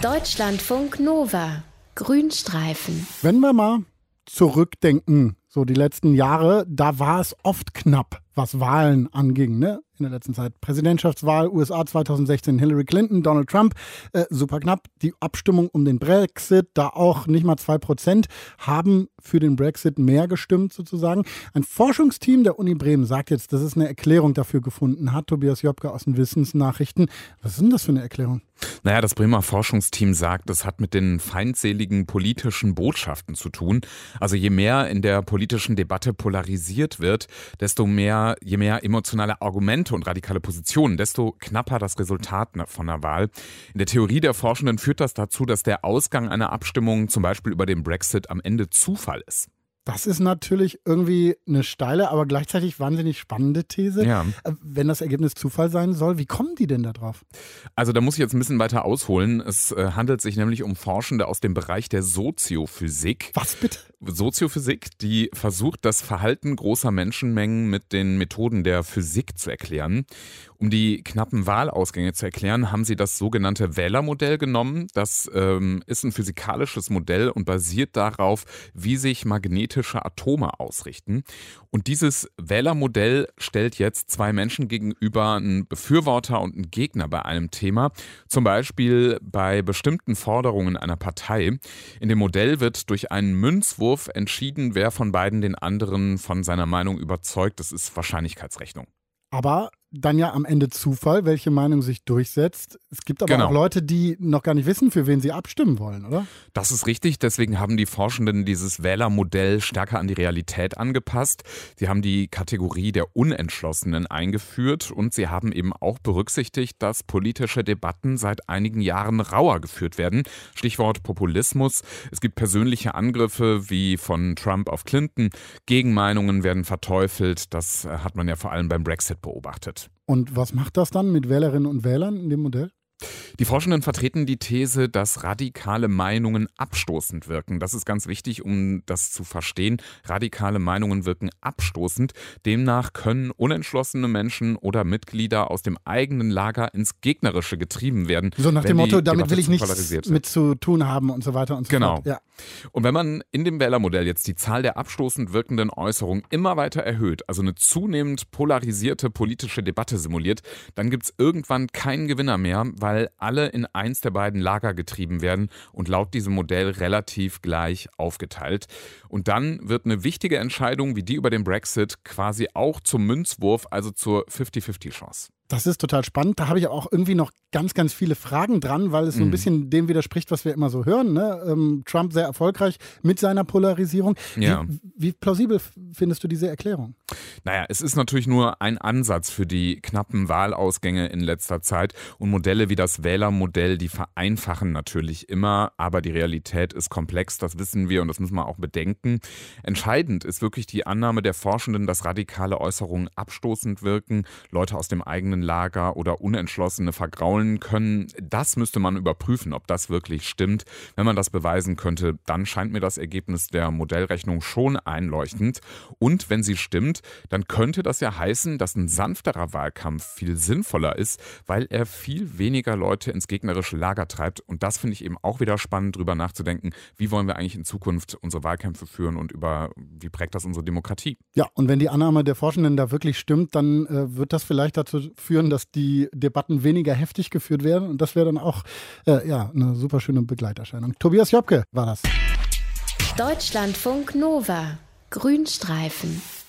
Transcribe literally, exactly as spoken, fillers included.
Deutschlandfunk Nova. Grünstreifen. Wenn wir mal zurückdenken, so die letzten Jahre, da war es oft knapp, was Wahlen anging, ne? In der letzten Zeit. Präsidentschaftswahl, U S A zwanzig sechzehn, Hillary Clinton, Donald Trump, äh, super knapp. Die Abstimmung um den Brexit, da auch nicht mal zwei Prozent haben für den Brexit mehr gestimmt sozusagen. Ein Forschungsteam der Uni Bremen sagt jetzt, dass es eine Erklärung dafür gefunden hat. Tobias Jobke aus den Wissensnachrichten. Was ist denn das für eine Erklärung? Naja, das Bremer Forschungsteam sagt, das hat mit den feindseligen politischen Botschaften zu tun. Also je mehr in der politischen Debatte polarisiert wird, desto mehr, je mehr emotionale Argumente und radikale Positionen, desto knapper das Resultat von der Wahl. In der Theorie der Forschenden führt das dazu, dass der Ausgang einer Abstimmung zum Beispiel über den Brexit am Ende Zufall ist. Das ist natürlich irgendwie eine steile, aber gleichzeitig wahnsinnig spannende These. Ja. Wenn das Ergebnis Zufall sein soll, wie kommen die denn da drauf? Also da muss ich jetzt ein bisschen weiter ausholen. Es äh, handelt sich nämlich um Forschende aus dem Bereich der Soziophysik. Was bitte? Soziophysik, die versucht, das Verhalten großer Menschenmengen mit den Methoden der Physik zu erklären. Um die knappen Wahlausgänge zu erklären, haben sie das sogenannte Wählermodell genommen. Das ähm, ist ein physikalisches Modell und basiert darauf, wie sich magnetische Atome ausrichten. Und dieses Wählermodell stellt jetzt zwei Menschen gegenüber, einen Befürworter und einen Gegner bei einem Thema. Zum Beispiel bei bestimmten Forderungen einer Partei. In dem Modell wird durch einen Münzwurf entschieden, wer von beiden den anderen von seiner Meinung überzeugt. Das ist Wahrscheinlichkeitsrechnung. Aber dann ja am Ende Zufall, welche Meinung sich durchsetzt. Es gibt aber Genau. auch Leute, die noch gar nicht wissen, für wen sie abstimmen wollen, oder? Das ist richtig, deswegen haben die Forschenden dieses Wählermodell stärker an die Realität angepasst. Sie haben die Kategorie der Unentschlossenen eingeführt und sie haben eben auch berücksichtigt, dass politische Debatten seit einigen Jahren rauer geführt werden. Stichwort Populismus. Es gibt persönliche Angriffe wie von Trump auf Clinton. Gegenmeinungen werden verteufelt. Das hat man ja vor allem beim Brexit beobachtet. Und was macht das dann mit Wählerinnen und Wählern in dem Modell? Die Forschenden vertreten die These, dass radikale Meinungen abstoßend wirken. Das ist ganz wichtig, um das zu verstehen. Radikale Meinungen wirken abstoßend. Demnach können unentschlossene Menschen oder Mitglieder aus dem eigenen Lager ins Gegnerische getrieben werden. So nach dem Motto, damit Debatte will ich zu nichts polarisiert mit zu tun haben und so weiter und so Genau. fort. Ja. Und wenn man in dem Wählermodell jetzt die Zahl der abstoßend wirkenden Äußerungen immer weiter erhöht, also eine zunehmend polarisierte politische Debatte simuliert, dann gibt es irgendwann keinen Gewinner mehr, weil alle in eins der beiden Lager getrieben werden und laut diesem Modell relativ gleich aufgeteilt. Und dann wird eine wichtige Entscheidung wie die über den Brexit quasi auch zum Münzwurf, also zur fünfzig fünfzig Chance. Das ist total spannend. Da habe ich auch irgendwie noch ganz, ganz viele Fragen dran, weil es so ein bisschen dem widerspricht, was wir immer so hören. Ne? Ähm, Trump sehr erfolgreich mit seiner Polarisierung. Ja. Wie, wie plausibel findest du diese Erklärung? Naja, es ist natürlich nur ein Ansatz für die knappen Wahlausgänge in letzter Zeit. Und Modelle wie das Wählermodell, die vereinfachen natürlich immer. Aber die Realität ist komplex, das wissen wir und das müssen wir auch bedenken. Entscheidend ist wirklich die Annahme der Forschenden, dass radikale Äußerungen abstoßend wirken, Leute aus dem eigenen Lager oder Unentschlossene vergraulen können. Das müsste man überprüfen, ob das wirklich stimmt. Wenn man das beweisen könnte, dann scheint mir das Ergebnis der Modellrechnung schon einleuchtend. Und wenn sie stimmt, dann könnte das ja heißen, dass ein sanfterer Wahlkampf viel sinnvoller ist, weil er viel weniger Leute ins gegnerische Lager treibt. Und das finde ich eben auch wieder spannend, drüber nachzudenken, wie wollen wir eigentlich in Zukunft unsere Wahlkämpfe führen und über wie prägt das unsere Demokratie. Ja, und wenn die Annahme der Forschenden da wirklich stimmt, dann äh, wird das vielleicht dazu führen, dass die Debatten weniger heftig geführt werden. Und das wäre dann auch äh, ja, eine super schöne Begleiterscheinung. Tobias Jobke war das. Deutschlandfunk Nova. Grünstreifen.